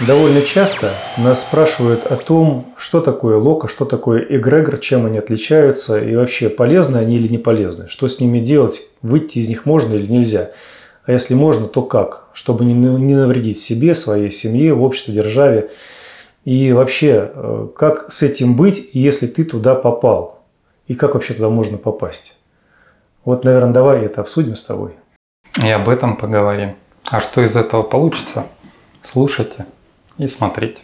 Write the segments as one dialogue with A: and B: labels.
A: Довольно часто нас спрашивают о том, что такое лока, что такое эгрегор, чем они отличаются и вообще полезны они или не полезны, что с ними делать, выйти из них можно или нельзя. А если можно, то как, чтобы не навредить себе, своей семье, обществу, державе. И вообще, как с этим быть, если ты туда попал? И как вообще туда можно попасть? Вот, наверное, давай это обсудим с тобой.
B: И об этом поговорим. А что из этого получится? Слушайте и смотрите.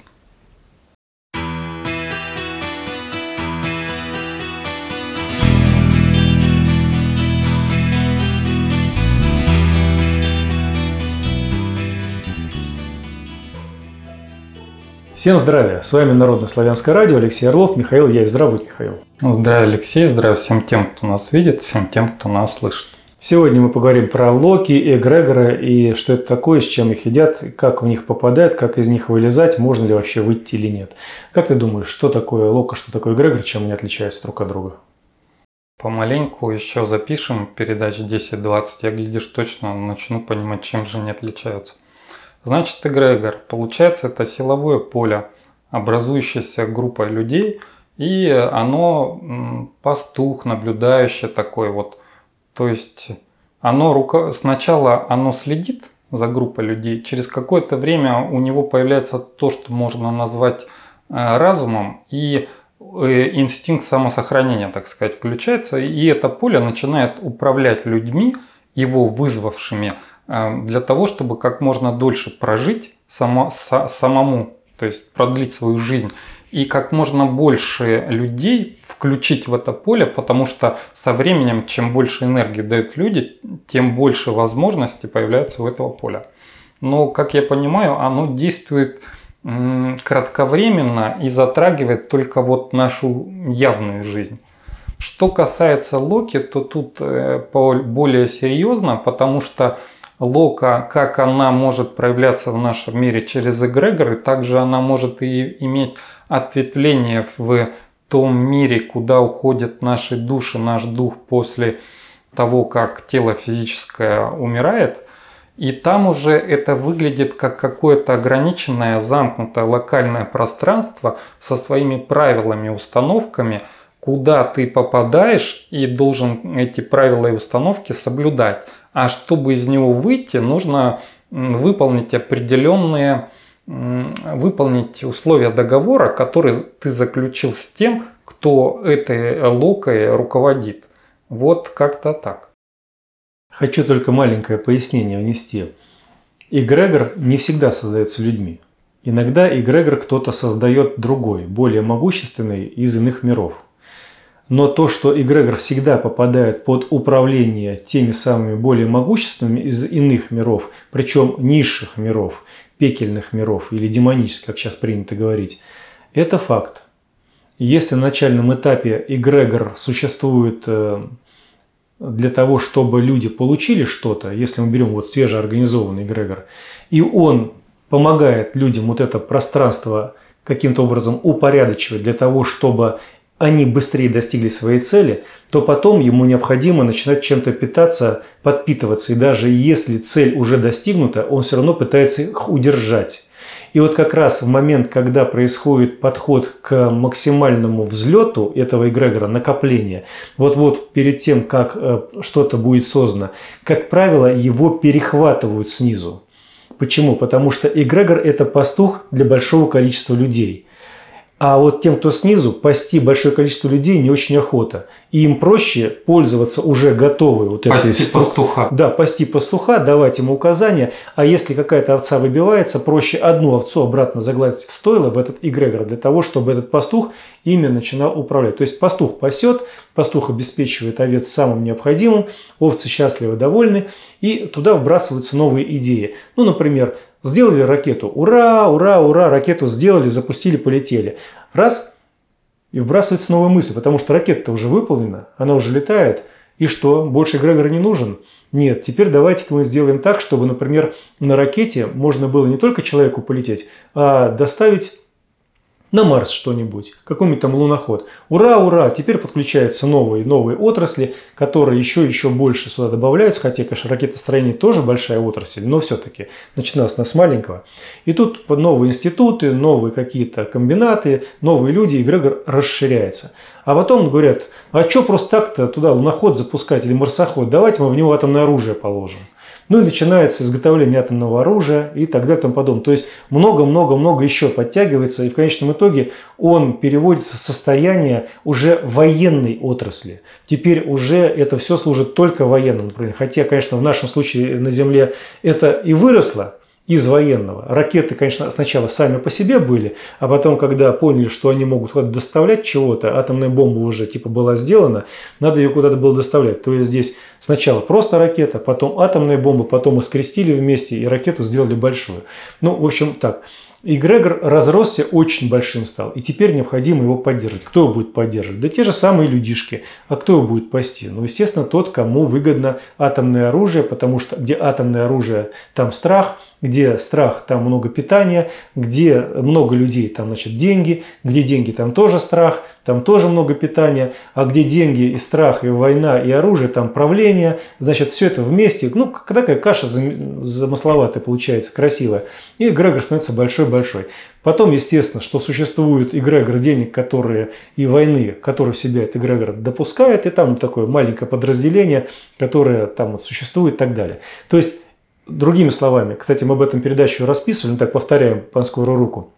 A: Всем здравия! С вами Народно-славянское радио, Алексей Орлов, Михаил Яй. Здравствуй, Михаил.
B: Здравия, Алексей, здравия всем тем, кто нас видит, всем тем, кто нас слышит.
A: Сегодня мы поговорим про локи, эгрегоры и что это такое, с чем их едят, как в них попадают, как из них вылезать, можно ли вообще выйти или нет. Как ты думаешь, что такое лока, что такое эгрегор, чем они отличаются друг от друга?
B: Помаленьку еще запишем передач 10-20, я, глядишь, точно начну понимать, чем же они отличаются. Значит, эгрегор. Получается, это силовое поле, образующееся группой людей, и оно пастух, наблюдающий такой вот. То есть сначала оно следит за группой людей, через какое-то время у него появляется то, что можно назвать разумом, и инстинкт самосохранения, так сказать, включается, и это поле начинает управлять людьми, его вызвавшими, для того, чтобы как можно дольше прожить самому, то есть продлить свою жизнь, и как можно больше людей включить в это поле, потому что со временем, чем больше энергии дают люди, тем больше возможностей появляются у этого поля. Но, как я понимаю, оно действует кратковременно и затрагивает только вот нашу явную жизнь. Что касается локи, то тут более серьезно, потому что лока, как она может проявляться в нашем мире через эгрегоры, также она может и иметь ответвление в том мире, куда уходят наши души, наш дух после того, как тело физическое умирает. И там уже это выглядит как какое-то ограниченное, замкнутое локальное пространство со своими правилами, установками, куда ты попадаешь и должен эти правила и установки соблюдать. А чтобы из него выйти, нужно выполнить условия договора, который ты заключил с тем, кто этой локой руководит. Вот как-то так.
A: Хочу только маленькое пояснение внести. Эгрегор не всегда создается людьми. Иногда эгрегор кто-то создает другой, более могущественный из иных миров. Но то, что эгрегор всегда попадает под управление теми самыми более могущественными из иных миров, причем низших миров, пекельных миров или демонических, как сейчас принято говорить, это факт. Если на начальном этапе эгрегор существует для того, чтобы люди получили что-то, если мы берем вот свежеорганизованный эгрегор, и он помогает людям вот это пространство каким-то образом упорядочивать для того, чтобы они быстрее достигли своей цели, то потом ему необходимо начинать чем-то питаться, подпитываться. И даже если цель уже достигнута, он все равно пытается их удержать. И вот как раз в момент, когда происходит подход к максимальному взлету этого эгрегора, накопления, вот перед тем, как что-то будет создано, как правило, его перехватывают снизу. Почему? Потому что эгрегор – это пастух для большого количества людей. А вот тем, кто снизу, пасти большое количество людей не очень охота. И им проще пользоваться уже готовой вот этой...
B: Пасти пастуха.
A: Да, пасти пастуха, давать ему указания. А если какая-то овца выбивается, проще одну овцу обратно загладить в стойло, в этот эгрегор, для того, чтобы этот пастух ими начинал управлять. То есть пастух пасет, пастух обеспечивает овец самым необходимым, овцы счастливы, довольны, и туда вбрасываются новые идеи. Ну, например, сделали ракету. Ура, ура, ура, ракету сделали, запустили, полетели. Раз, и вбрасывается новая мысль, потому что ракета-то уже выполнена, она уже летает. И что, больше эгрегор не нужен? Нет, теперь давайте-ка мы сделаем так, чтобы, например, на ракете можно было не только человеку полететь, а доставить на Марс что-нибудь, какой-нибудь там луноход. Ура, ура, теперь подключаются новые отрасли, которые еще больше сюда добавляются, хотя, конечно, ракетостроение тоже большая отрасль, но все-таки начиналось с нас маленького. И тут новые институты, новые какие-то комбинаты, новые люди, эгрегор расширяется. А потом говорят, а что просто так-то туда луноход запускать или марсоход, давайте мы в него атомное оружие положим. Ну и начинается изготовление атомного оружия и так далее и тому подобное. То есть много-много-много еще подтягивается, и в конечном итоге он переводится в состояние уже военной отрасли. Теперь уже это все служит только военному направлению. Хотя, конечно, в нашем случае на Земле это и выросло из военного. Ракеты, конечно, сначала сами по себе были, а потом, когда поняли, что они могут куда-то доставлять чего-то, атомная бомба уже типа была сделана, надо ее куда-то было доставлять. То есть здесь сначала просто ракета, потом атомная бомба, потом их скрестили вместе и ракету сделали большую. Ну, в общем, так. Эгрегор разросся, очень большим стал, и теперь необходимо его поддерживать. Кто его будет поддерживать? Да те же самые людишки. А кто его будет пасти? Ну, естественно, тот, кому выгодно атомное оружие, потому что где атомное оружие, там страх, где страх, там много питания, где много людей, там, значит, деньги, где деньги, там тоже страх, там тоже много питания, а где деньги и страх, и война, и оружие, там правление, значит, все это вместе, ну, такая каша замысловатая получается, красивая, и эгрегор становится большой-большой. Потом, естественно, что существует эгрегор денег, которые и войны, которые в себя этот эгрегор допускает, и там такое маленькое подразделение, которое там вот существует и так далее. То есть, другими словами, кстати, мы об этом передачу расписывали, но так повторяем по скорую руку.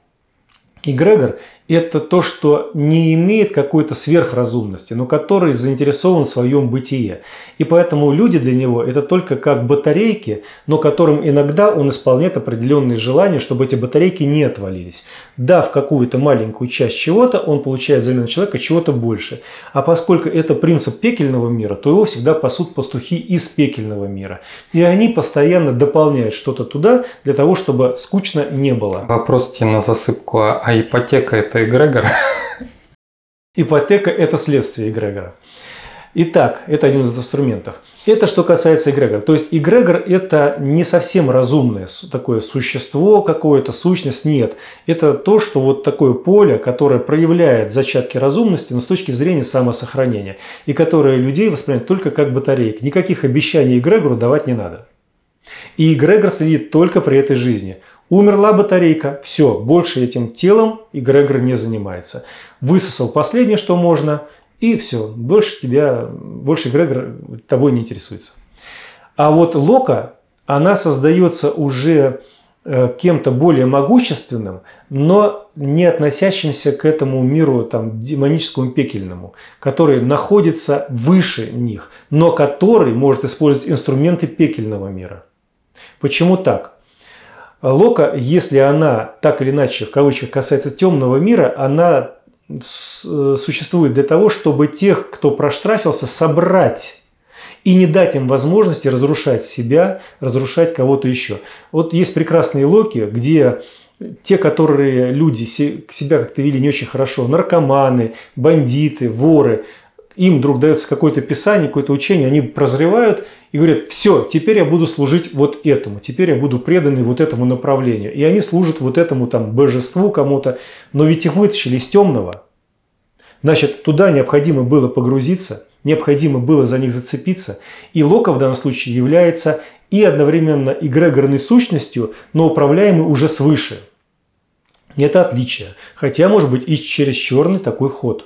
A: Эгрегор – это то, что не имеет какой-то сверхразумности, но который заинтересован в своем бытие. И поэтому люди для него – это только как батарейки, но которым иногда он исполняет определенные желания, чтобы эти батарейки не отвалились. Дав какую-то маленькую часть чего-то, он получает взамен человека чего-то больше. А поскольку это принцип пекельного мира, то его всегда пасут пастухи из пекельного мира. И они постоянно дополняют что-то туда, для того, чтобы скучно не было.
B: Вопрос тебе на засыпку. А ипотека – это эгрегор?
A: Ипотека – это следствие эгрегора. Итак, это один из инструментов. Это что касается эгрегора. То есть эгрегор – это не совсем разумное такое существо, какое-то сущность. Нет. Это то, что вот такое поле, которое проявляет зачатки разумности, но с точки зрения самосохранения. И которое людей воспринимает только как батарейки. Никаких обещаний эгрегору давать не надо. И эгрегор следит только при этой жизни. Умерла батарейка, все, больше этим телом эгрегор не занимается. Высосал последнее, что можно, и все, больше эгрегор тобой не интересуется. А вот лока, она создается уже кем-то более могущественным, но не относящимся к этому миру там, демоническому пекельному, который находится выше них, но который может использовать инструменты пекельного мира. Почему так? Лока, если она так или иначе, в кавычках, касается темного мира, она существует для того, чтобы тех, кто проштрафился, собрать и не дать им возможности разрушать себя, разрушать кого-то еще. Вот есть прекрасные локи, где те, которые люди себя как-то вели не очень хорошо, наркоманы, бандиты, воры, им вдруг дается какое-то писание, какое-то учение, они прозревают и говорят, все, теперь я буду служить вот этому, теперь я буду преданный вот этому направлению. И они служат вот этому там божеству кому-то, но ведь их вытащили из темного. Значит, туда необходимо было погрузиться, необходимо было за них зацепиться. И лока в данном случае является и одновременно эгрегорной сущностью, но управляемой уже свыше. И это отличие. Хотя, может быть, и через черный такой ход.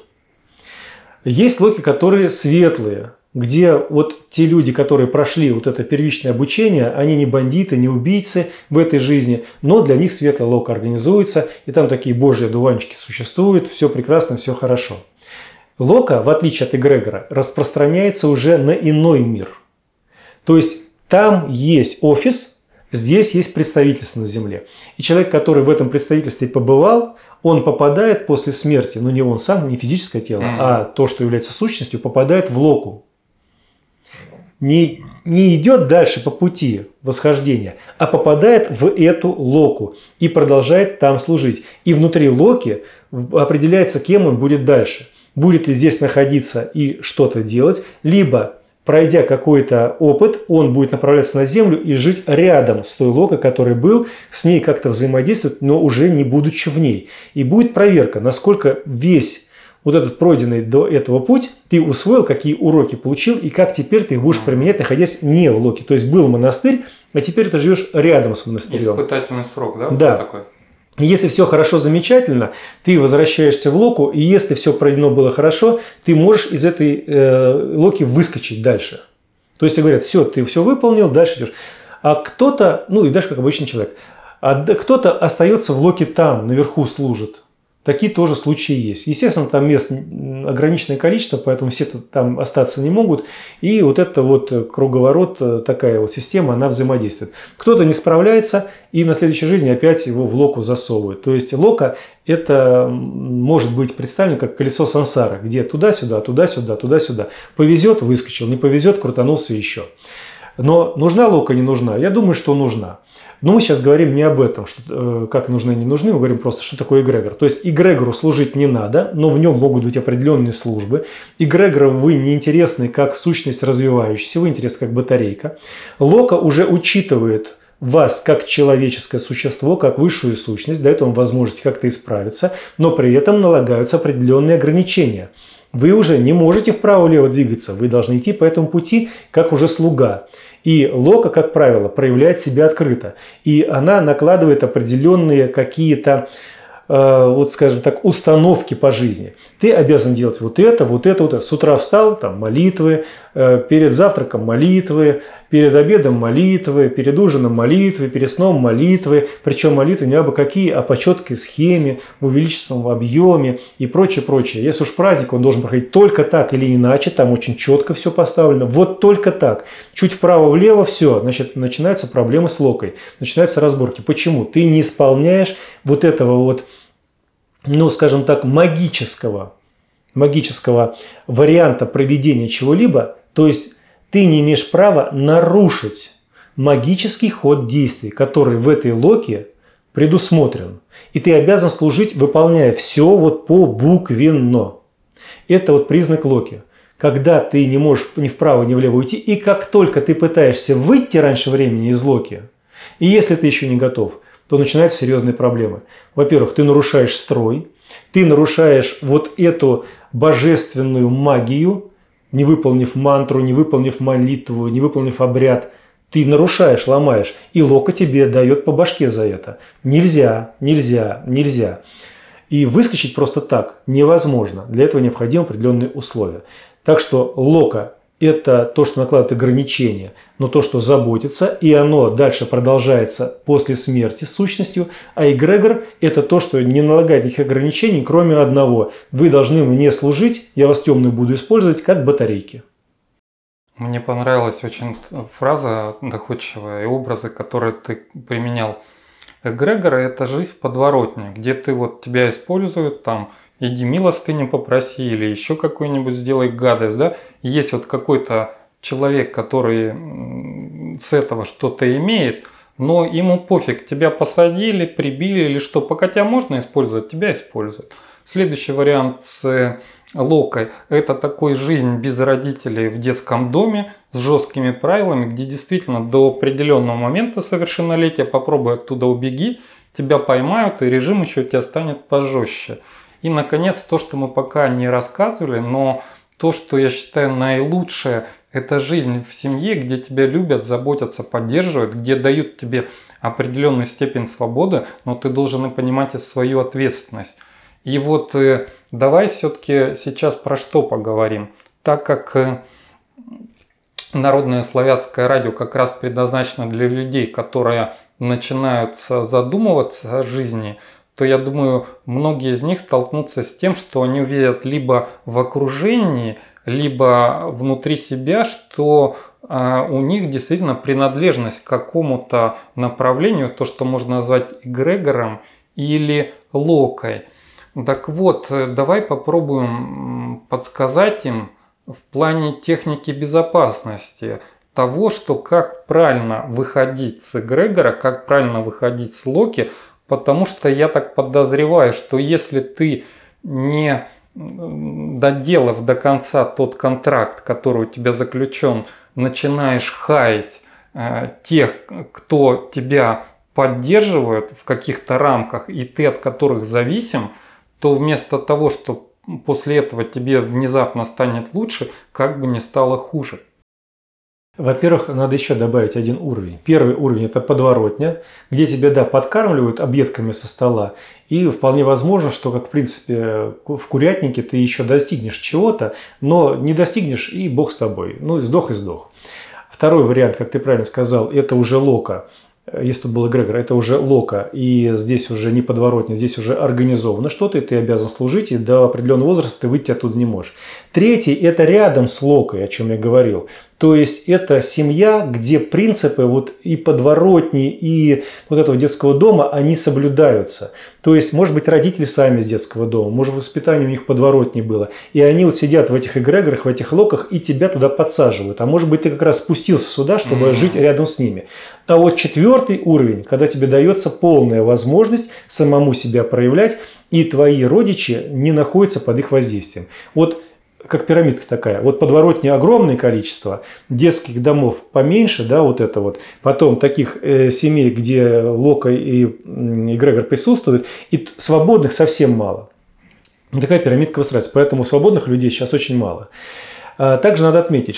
A: Есть локи, которые светлые, где вот те люди, которые прошли вот это первичное обучение, они не бандиты, не убийцы в этой жизни, но для них светлая лока организуется, и там такие божьи одуванчики существуют, все прекрасно, все хорошо. Лока, в отличие от эгрегора, распространяется уже на иной мир. То есть там есть офис, здесь есть представительство на Земле. И человек, который в этом представительстве побывал, он попадает после смерти, но не он сам, не физическое тело, а то, что является сущностью, попадает в локу. Не идет дальше по пути восхождения, а попадает в эту локу и продолжает там служить. И внутри локи определяется, кем он будет дальше. Будет ли здесь находиться и что-то делать, либо пройдя какой-то опыт, он будет направляться на Землю и жить рядом с той локой, который был, с ней как-то взаимодействовать, но уже не будучи в ней. И будет проверка, насколько весь вот этот пройденный до этого путь ты усвоил, какие уроки получил и как теперь ты их будешь применять, находясь не в локе. То есть был монастырь, а теперь ты живешь рядом с монастырем.
B: Испытательный срок, да?
A: Да.
B: Вот такой?
A: Если все хорошо, замечательно, ты возвращаешься в локу, и если все пройдено было хорошо, ты можешь из этой локи выскочить дальше. То есть говорят, все, ты все выполнил, дальше идешь. А кто-то, ну и дальше как обычный человек, кто-то остается в локе там, наверху служит. Такие тоже случаи есть. Естественно, там мест ограниченное количество, поэтому все там остаться не могут. И вот это вот круговорот, такая вот система, она взаимодействует. Кто-то не справляется, и на следующей жизни опять его в локу засовывают. То есть лока это может быть представлено как колесо сансары, где туда-сюда, туда-сюда, туда-сюда. Повезет – выскочил, не повезет – крутанулся еще. Но нужна лока, не нужна? Я думаю, что нужна. Но мы сейчас говорим не об этом, что, как нужны, не нужны, мы говорим просто, что такое эгрегор. То есть эгрегору служить не надо, но в нем могут быть определенные службы. Эгрегору вы не интересны как сущность развивающаяся, вы интересны как батарейка. Лока уже учитывает вас как человеческое существо, как высшую сущность, дает вам возможность как-то исправиться, но при этом налагаются определенные ограничения. Вы уже не можете вправо-влево двигаться, вы должны идти по этому пути, как уже слуга. И лока, как правило, проявляет себя открыто. И она накладывает определенные какие-то, вот скажем так, установки по жизни. Ты обязан делать вот это, вот это, вот это. С утра встал, там молитвы, перед завтраком молитвы, перед обедом молитвы, перед ужином молитвы, перед сном молитвы. Причем молитвы не абы какие, а по четкой схеме, в увеличенном объеме и прочее, прочее. Если уж праздник, он должен проходить только так или иначе, там очень четко все поставлено. Вот только так. Чуть вправо-влево, все, значит, начинаются проблемы с локой, начинаются разборки. Почему? Ты не исполняешь вот этого вот, ну, скажем так, магического варианта проведения чего-либо, то есть ты не имеешь права нарушить магический ход действий, который в этой локе предусмотрен. И ты обязан служить, выполняя все вот побуквенно. Это вот признак локи. Когда ты не можешь ни вправо, ни влево уйти, и как только ты пытаешься выйти раньше времени из локи, и если ты еще не готов, то начинаются серьезные проблемы. Во-первых, ты нарушаешь строй, ты нарушаешь вот эту божественную магию, не выполнив мантру, не выполнив молитву, не выполнив обряд, ты нарушаешь, ломаешь, и лока тебе дает по башке за это. Нельзя, нельзя, нельзя. И выскочить просто так невозможно. Для этого необходимы определенные условия. Так что лока – это то, что накладывает ограничения, но то, что заботится, и оно дальше продолжается после смерти с сущностью. А эгрегор – это то, что не налагает никаких ограничений, кроме одного. Вы должны мне служить, я вас темную буду использовать, как батарейки.
B: Мне понравилась очень фраза доходчивая и образы, которые ты применял. Эгрегор – это жизнь в подворотне, где ты вот тебя используют, там, иди милостыню попроси или еще какую-нибудь сделай гадость, да. Есть вот какой-то человек, который с этого что-то имеет, но ему пофиг, тебя посадили, прибили или что, пока тебя можно использовать, тебя используют. Следующий вариант с локой – это такой жизнь без родителей в детском доме с жесткими правилами, где действительно до определенного момента совершеннолетия попробуй оттуда убеги, тебя поймают и режим еще у тебя станет пожестче. И, наконец, то, что мы пока не рассказывали, но то, что я считаю наилучшее, это жизнь в семье, где тебя любят, заботятся, поддерживают, где дают тебе определенную степень свободы, но ты должен и понимать и свою ответственность. И вот давай все-таки сейчас про что поговорим. Так как Народное славянское радио как раз предназначено для людей, которые начинают задумываться о жизни, то я думаю, многие из них столкнутся с тем, что они увидят либо в окружении, либо внутри себя, что у них действительно принадлежность к какому-то направлению, то, что можно назвать эгрегором или локой. Так вот, давай попробуем подсказать им в плане техники безопасности того, что как правильно выходить с эгрегора, как правильно выходить с локи, потому что я так подозреваю, что если ты не доделав до конца тот контракт, который у тебя заключен, начинаешь хаять тех, кто тебя поддерживает в каких-то рамках, и ты от которых зависим, то вместо того, что после этого тебе внезапно станет лучше, как бы не стало хуже.
A: Во-первых, надо еще добавить один уровень. Первый уровень – это подворотня, где тебя, да, подкармливают объедками со стола. И вполне возможно, что, как в принципе, в курятнике ты еще достигнешь чего-то, но не достигнешь, и бог с тобой. Ну, сдох и сдох. Второй вариант, как ты правильно сказал, это уже лока. Если тут был эгрегор, это уже лока, и здесь уже не подворотня, здесь уже организовано что-то, и ты обязан служить, и до определенного возраста ты выйти оттуда не можешь. Третий – это рядом с локой, о чем я говорил. То есть это семья, где принципы вот и подворотни, и вот этого детского дома, они соблюдаются. То есть, может быть, родители сами из детского дома, может, воспитание у них подворотни было. И они вот сидят в этих эгрегорах, в этих локах, и тебя туда подсаживают. А может быть, ты как раз спустился сюда, чтобы жить рядом с ними. А вот четвертый уровень, когда тебе дается полная возможность самому себя проявлять, и твои родичи не находятся под их воздействием. Вот как пирамидка такая. Вот подворотни огромное количество, детских домов поменьше, да, вот это вот. Потом таких семей, где лока и эгрегор присутствуют, и свободных совсем мало. Такая пирамидка выстраивается. Поэтому свободных людей сейчас очень мало. Также надо отметить,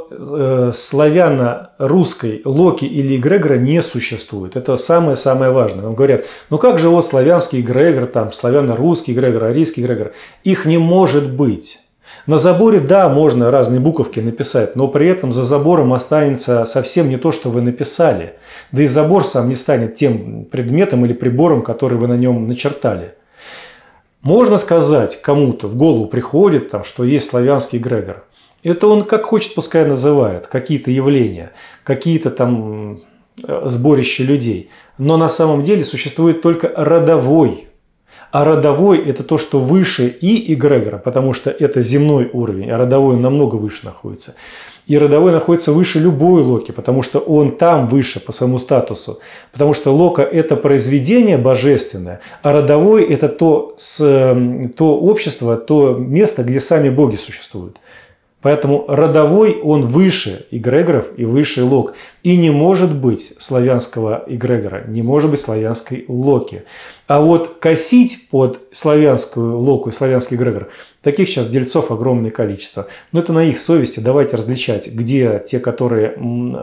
A: что славяно-русской локи или эгрегора не существует. Это самое-самое важное. Нам говорят, ну как же вот славянский эгрегор, там, славяно-русский эгрегор, арийский эгрегор. Их не может быть. На заборе, да, можно разные буковки написать, но при этом за забором останется совсем не то, что вы написали. Да и забор сам не станет тем предметом или прибором, который вы на нем начертали. Можно сказать, кому-то в голову приходит, там, что есть славянский эгрегор. Это он как хочет, пускай называет, какие-то явления, какие-то там сборища людей. Но на самом деле существует только родовой. А родовой – это то, что выше и эгрегора, потому что это земной уровень, а родовой намного выше находится. И родовой находится выше любой локи, потому что он там выше по своему статусу. Потому что лока – это произведение божественное, а родовой – это то общество, то место, где сами боги существуют. Поэтому родовой он выше эгрегоров и выше лок. И не может быть славянского эгрегора, не может быть славянской локи. А вот косить под славянскую локу и славянский эгрегор, таких сейчас дельцов огромное количество. Но это на их совести. Давайте различать, где те, которые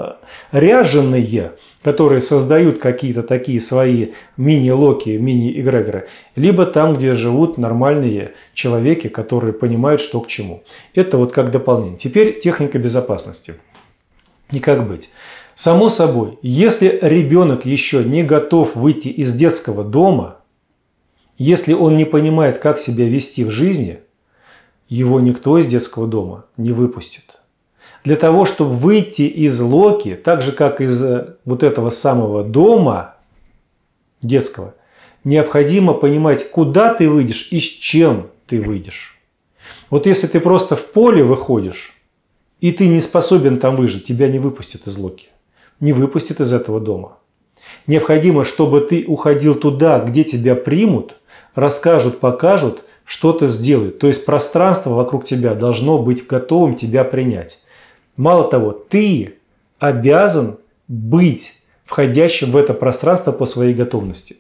A: ряженые, которые создают какие-то такие свои мини-локи, мини-эгрегоры, либо там, где живут нормальные человеки, которые понимают, что к чему. Это вот как дополнение. Теперь техника безопасности. И как быть? Само собой, если ребенок еще не готов выйти из детского дома, если он не понимает, как себя вести в жизни, его никто из детского дома не выпустит. Для того, чтобы выйти из локи, так же, как из вот этого самого дома детского, необходимо понимать, куда ты выйдешь и с чем ты выйдешь. Вот если ты просто в поле выходишь, и ты не способен там выжить, тебя не выпустят из локи. Не выпустят из этого дома. Необходимо, чтобы ты уходил туда, где тебя примут, расскажут, покажут, что-то сделают. То есть пространство вокруг тебя должно быть готовым тебя принять. Мало того, ты обязан быть входящим в это пространство по своей готовности.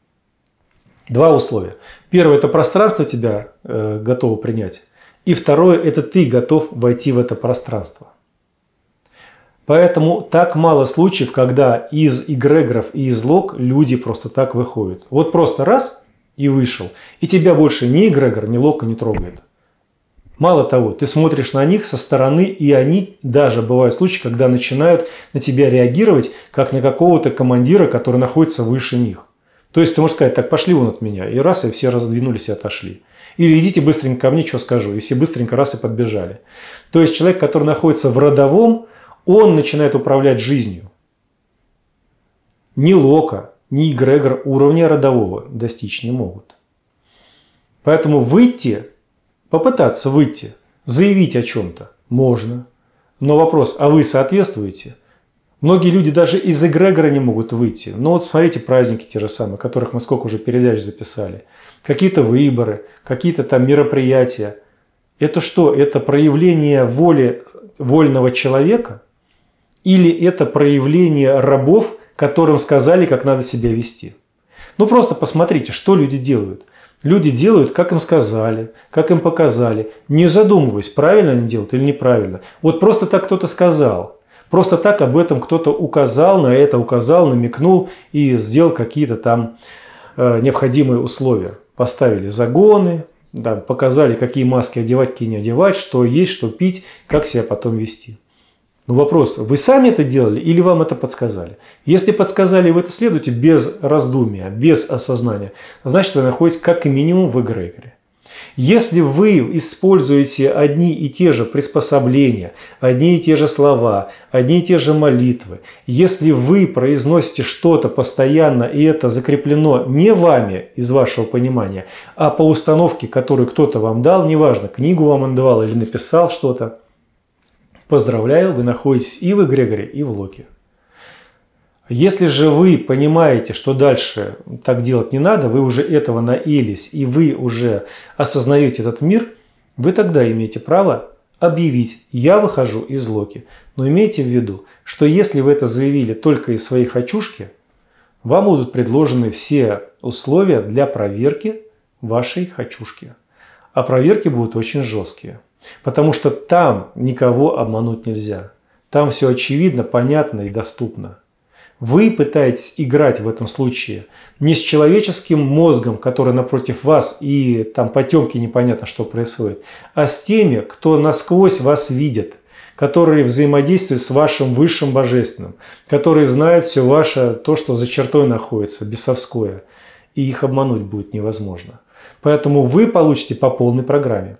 A: Два условия. Первое – это пространство тебя готово принять. И второе – это ты готов войти в это пространство. Поэтому так мало случаев, когда из эгрегоров и из лок люди просто так выходят. Вот просто раз и вышел. И тебя больше ни эгрегор, ни лока не трогает. Мало того, ты смотришь на них со стороны, и они даже бывают случаи, когда начинают на тебя реагировать, как на какого-то командира, который находится выше них. То есть ты можешь сказать, так, пошли вон от меня. И раз, и все раздвинулись и отошли. Или идите быстренько ко мне, что скажу. И все быстренько раз и подбежали. То есть человек, который находится в родовом, он начинает управлять жизнью. Ни лока, ни эгрегор уровня родового достичь не могут. Поэтому выйти, попытаться выйти, заявить о чем-то можно. Но вопрос, а вы соответствуете? Многие люди даже из эгрегора не могут выйти. Ну вот смотрите, праздники те же самые, которых мы сколько уже передач записали. Какие-то выборы, какие-то там мероприятия. Это что? Это проявление воли вольного человека? Или это проявление рабов, которым сказали, как надо себя вести? Ну просто посмотрите, что люди делают. Люди делают, как им сказали, как им показали, не задумываясь, правильно они делают или неправильно. Вот просто так кто-то сказал. Просто так об этом кто-то указал, на это указал, намекнул и сделал какие-то там необходимые условия. Поставили загоны, да, показали, какие маски одевать, какие не одевать, что есть, что пить, как себя потом вести. Но вопрос, вы сами это делали или вам это подсказали? Если подсказали, и вы это следуете без раздумия, без осознания, значит вы находитесь как минимум в эгрегоре. Если вы используете одни и те же приспособления, одни и те же слова, одни и те же молитвы, если вы произносите что-то постоянно, и это закреплено не вами из вашего понимания, а по установке, которую кто-то вам дал, неважно, книгу вам он давал или написал что-то, поздравляю, вы находитесь и в эгрегоре, и в локе. Если же вы понимаете, что дальше так делать не надо, вы уже этого наелись, и вы уже осознаете этот мир, вы тогда имеете право объявить: я выхожу из локи. Но имейте в виду, что если вы это заявили только из своей хочушки, вам будут предложены все условия для проверки вашей хочушки. А проверки будут очень жесткие. Потому что там никого обмануть нельзя. Там все очевидно, понятно и доступно. Вы пытаетесь играть в этом случае не с человеческим мозгом, который напротив вас, и там потемки непонятно, что происходит, а с теми, кто насквозь вас видит, которые взаимодействуют с вашим высшим божественным, которые знают все ваше, то, что за чертой находится, бесовское, и их обмануть будет невозможно. Поэтому вы получите по полной программе.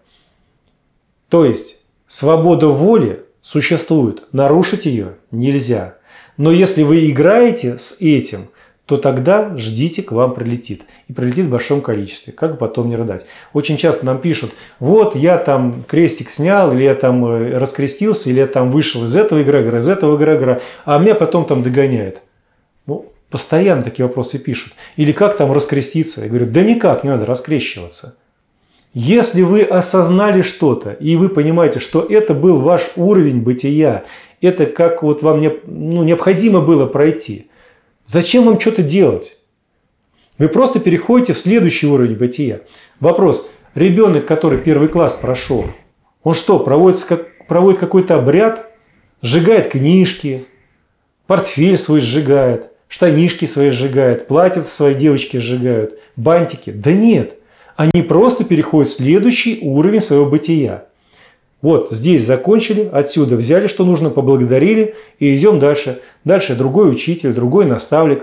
A: То есть свобода воли существует, нарушить ее нельзя. Но если вы играете с этим, то тогда ждите, к вам прилетит. И прилетит в большом количестве. Как бы потом не рыдать. Очень часто нам пишут: вот я там крестик снял, или я там раскрестился, или я там вышел из этого эгрегора, а меня потом там догоняет. Ну, постоянно такие вопросы пишут. Или как там раскреститься? Я говорю: да никак не надо раскрещиваться. Если вы осознали что-то, и вы понимаете, что это был ваш уровень бытия, это как вот вам необходимо было пройти, зачем вам что-то делать? Вы просто переходите в следующий уровень бытия. Вопрос: ребенок, который 1 класс прошел, он что, проводит какой-то обряд, сжигает книжки, портфель свой сжигает, штанишки свои сжигает, платьице своей девочки сжигают, бантики? Да нет. Они просто переходят в следующий уровень своего бытия. Вот здесь закончили, отсюда взяли, что нужно, поблагодарили и идем дальше. Дальше другой учитель, другой наставник,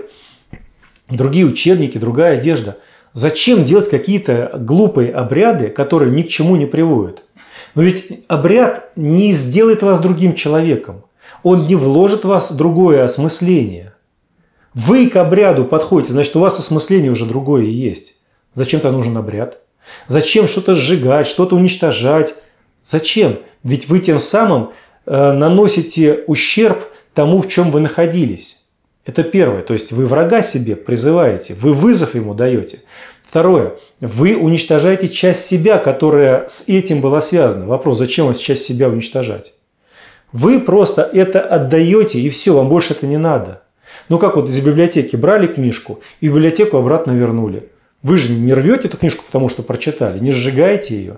A: другие учебники, другая одежда. Зачем делать какие-то глупые обряды, которые ни к чему не приводят? Но ведь обряд не сделает вас другим человеком. Он не вложит в вас другое осмысление. Вы к обряду подходите, значит, у вас осмысление уже другое есть. Зачем-то нужен обряд. Зачем что-то сжигать, что-то уничтожать? Зачем? Ведь вы тем самым наносите ущерб тому, в чем вы находились. Это первое. То есть вы врага себе призываете, вы вызов ему даете. Второе. Вы уничтожаете часть себя, которая с этим была связана. Вопрос: зачем вам часть себя уничтожать? Вы просто это отдаете, и все, вам больше это не надо. Ну как вот из библиотеки брали книжку и в библиотеку обратно вернули. Вы же не рвете эту книжку, потому что прочитали, не сжигаете ее.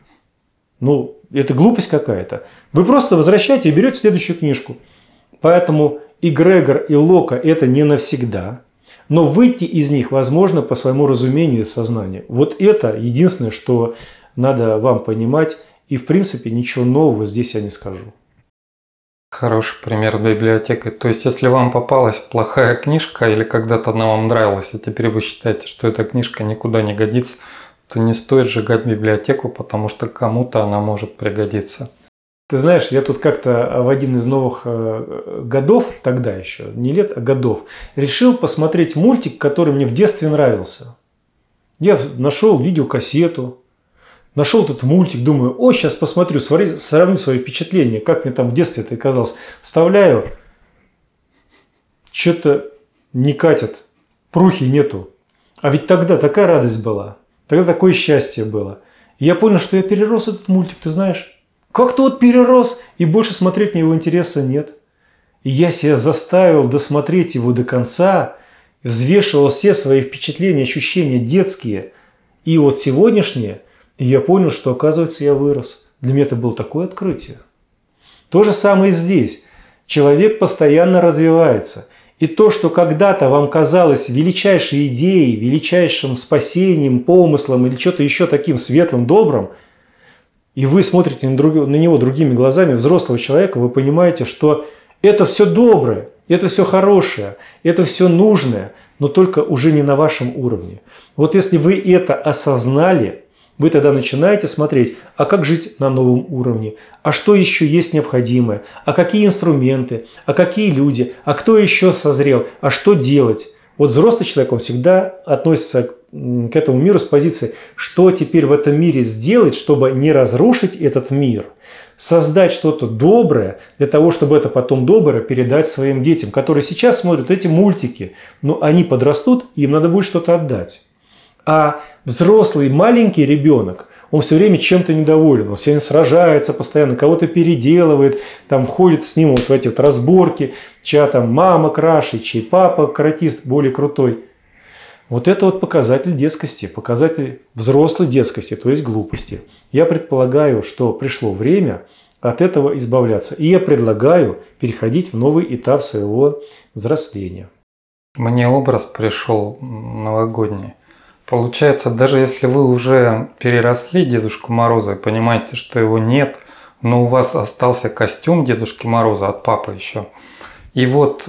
A: Ну, это глупость какая-то. Вы просто возвращаете и берете следующую книжку. Поэтому эгрегор и лока – это не навсегда. Но выйти из них возможно по своему разумению и сознанию. Вот это единственное, что надо вам понимать. И в принципе ничего нового здесь я не скажу.
B: Хороший пример библиотекой. То есть, если вам попалась плохая книжка или когда-то она вам нравилась, и теперь вы считаете, что эта книжка никуда не годится, то не стоит сжигать библиотеку, потому что кому-то она может пригодиться.
A: Ты знаешь, я тут как-то в один из новых годов, тогда еще, не лет, а годов, решил посмотреть мультик, который мне в детстве нравился. Я нашел видеокассету, нашел этот мультик, думаю: о, сейчас посмотрю, сравню свои впечатления, как мне там в детстве это казалось. Вставляю, что-то не катят, прухи нету. А ведь тогда такая радость была, тогда такое счастье было. И я понял, что я перерос этот мультик, ты знаешь. Как-то вот перерос, и больше смотреть на него интереса нет. И я себя заставил досмотреть его до конца, взвешивал все свои впечатления, ощущения детские и вот сегодняшние, и я понял, что, оказывается, я вырос. Для меня это было такое открытие. То же самое и здесь. Человек постоянно развивается. И то, что когда-то вам казалось величайшей идеей, величайшим спасением, помыслом или что-то еще таким светлым, добрым, и вы смотрите на него другими глазами взрослого человека, вы понимаете, что это все доброе, это все хорошее, это все нужное, но только уже не на вашем уровне. Вот если вы это осознали, вы тогда начинаете смотреть, а как жить на новом уровне, а что еще есть необходимое, а какие инструменты, а какие люди, а кто еще созрел, а что делать. Вот взрослый человек, он всегда относится к этому миру с позиции, что теперь в этом мире сделать, чтобы не разрушить этот мир, создать что-то доброе, для того, чтобы это потом доброе передать своим детям, которые сейчас смотрят эти мультики, но они подрастут, и им надо будет что-то отдать. А взрослый маленький ребенок, он все время чем-то недоволен, он все время сражается постоянно, кого-то переделывает, там входит с ним вот в эти вот разборки, чья там мама краше, чей папа каратист более крутой. Вот это вот показатель детскости, показатель взрослой детскости, то есть глупости. Я предполагаю, что пришло время от этого избавляться. И я предлагаю переходить в новый этап своего взросления.
B: Мне образ пришел новогодний. Получается, даже если вы уже переросли Дедушку Мороза и понимаете, что его нет, но у вас остался костюм Дедушки Мороза от папы еще, и вот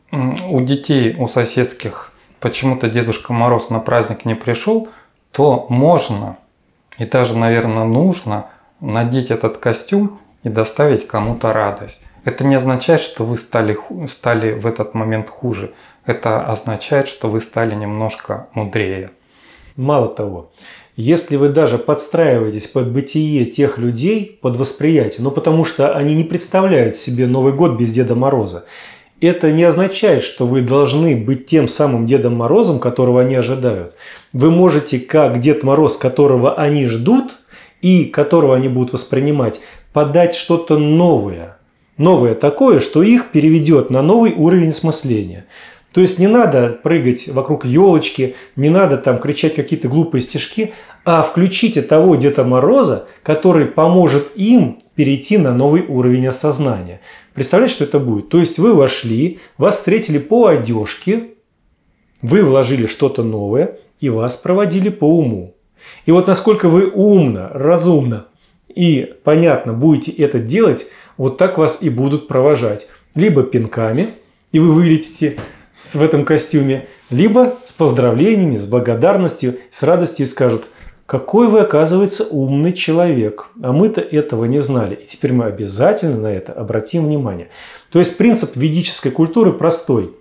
B: у детей, у соседских почему-то Дедушка Мороз на праздник не пришел, то можно и даже, наверное, нужно надеть этот костюм и доставить кому-то радость. Это не означает, что вы стали в этот момент хуже. Это означает, что вы стали немножко мудрее.
A: Мало того, если вы даже подстраиваетесь под бытие тех людей, под восприятие, но потому что они не представляют себе Новый год без Деда Мороза, это не означает, что вы должны быть тем самым Дедом Морозом, которого они ожидают. Вы можете, как Дед Мороз, которого они ждут и которого они будут воспринимать, подать что-то новое. Новое такое, что их переведет на новый уровень осмысления. То есть не надо прыгать вокруг елочки, не надо там кричать какие-то глупые стишки, а включите того Деда Мороза, который поможет им перейти на новый уровень осознания. Представляете, что это будет? То есть вы вошли, вас встретили по одежке, вы вложили что-то новое и вас проводили по уму. И вот насколько вы умно, разумно и понятно будете это делать, вот так вас и будут провожать. Либо пинками, и вы вылетите в этом костюме, либо с поздравлениями, с благодарностью, с радостью и скажут: какой вы, оказывается, умный человек, а мы-то этого не знали, и теперь мы обязательно на это обратим внимание. То есть принцип ведической культуры простой.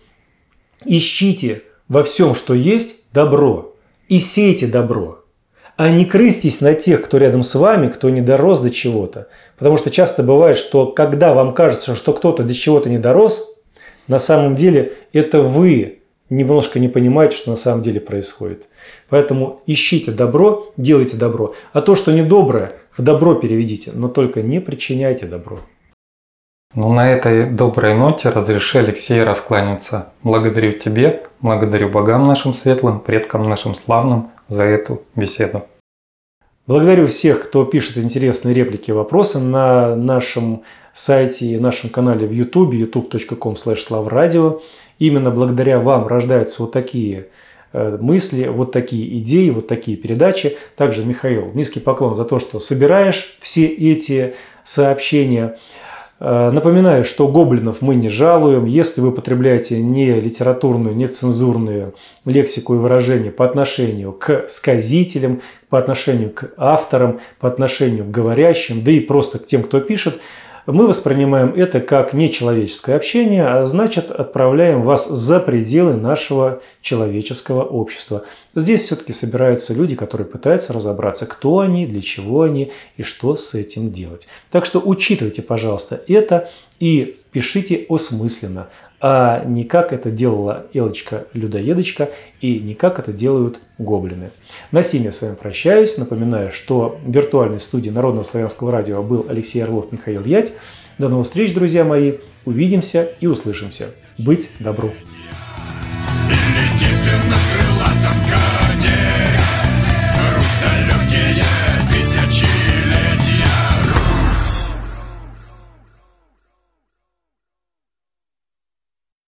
A: Ищите во всем, что есть, добро, и сейте добро, а не крыстись на тех, кто рядом с вами, кто не дорос до чего-то. Потому что часто бывает, что когда вам кажется, что кто-то до чего-то не дорос, на самом деле это вы немножко не понимаете, что на самом деле происходит. Поэтому ищите добро, делайте добро. А то, что недоброе, в добро переведите, но только не причиняйте добро.
B: Ну, на этой доброй ноте разреши, Алексей, раскланяться. Благодарю тебе, благодарю богам нашим светлым, предкам нашим славным за эту беседу.
A: Благодарю всех, кто пишет интересные реплики и вопросы на нашем сайте и нашем канале в YouTube, youtube.com/slavradio. Именно благодаря вам рождаются вот такие мысли, вот такие идеи, вот такие передачи. Также, Михаил, низкий поклон за то, что собираешь все эти сообщения. Напоминаю, что гоблинов мы не жалуем. Если вы употребляете не литературную, не цензурную лексику и выражения по отношению к сказителям, по отношению к авторам, по отношению к говорящим, да и просто к тем, кто пишет, мы воспринимаем это как нечеловеческое общение, а значит отправляем вас за пределы нашего человеческого общества. Здесь все-таки собираются люди, которые пытаются разобраться, кто они, для чего они и что с этим делать. Так что учитывайте, пожалуйста, это и пишите осмысленно. а не как это делала Элочка-людоедочка и не как это делают гоблины. На сим я с вами прощаюсь. Напоминаю, что в виртуальной студии Народного славянского радио был Алексей Орлов, Михаил Ять. До новых встреч, друзья мои. Увидимся и услышимся. Быть добру.
C: Лети ты на крыло.